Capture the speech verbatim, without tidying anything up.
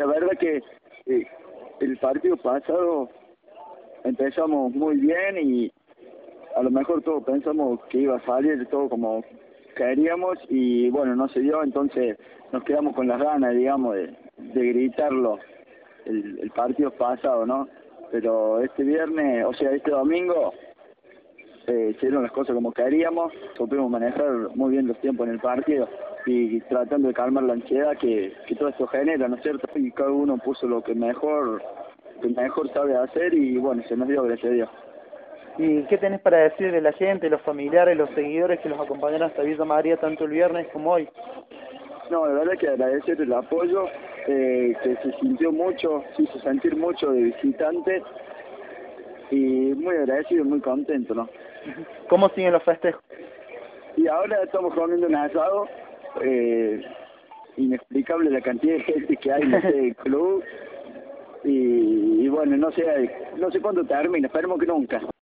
la verdad que eh, el partido pasado empezamos muy bien y a lo mejor todos pensamos que iba a salir todo como queríamos y bueno, no se dio, entonces nos quedamos con las ganas, digamos, de, de gritarlo el, el partido pasado, ¿no? Pero este viernes, o sea, este domingo, eh, hicieron las cosas como queríamos, supimos manejar muy bien los tiempos en el partido y tratando de calmar la ansiedad que, que todo esto genera, ¿no es cierto? Y cada uno puso lo que mejor, que mejor sabe hacer y bueno, se nos dio, gracias a Dios. ¿Y qué tenés para decir de la gente, los familiares, los seguidores que los acompañaron hasta Villa María tanto el viernes como hoy? No, de verdad que agradecer el apoyo, eh, que se sintió mucho, se hizo sentir mucho de visitantes y muy agradecido y muy contento, ¿no? ¿Cómo siguen los festejos? Y ahora estamos comiendo un asado, eh, inexplicable la cantidad de gente que hay en este club y, y bueno, no sé, no sé cuándo termina, esperemos que nunca.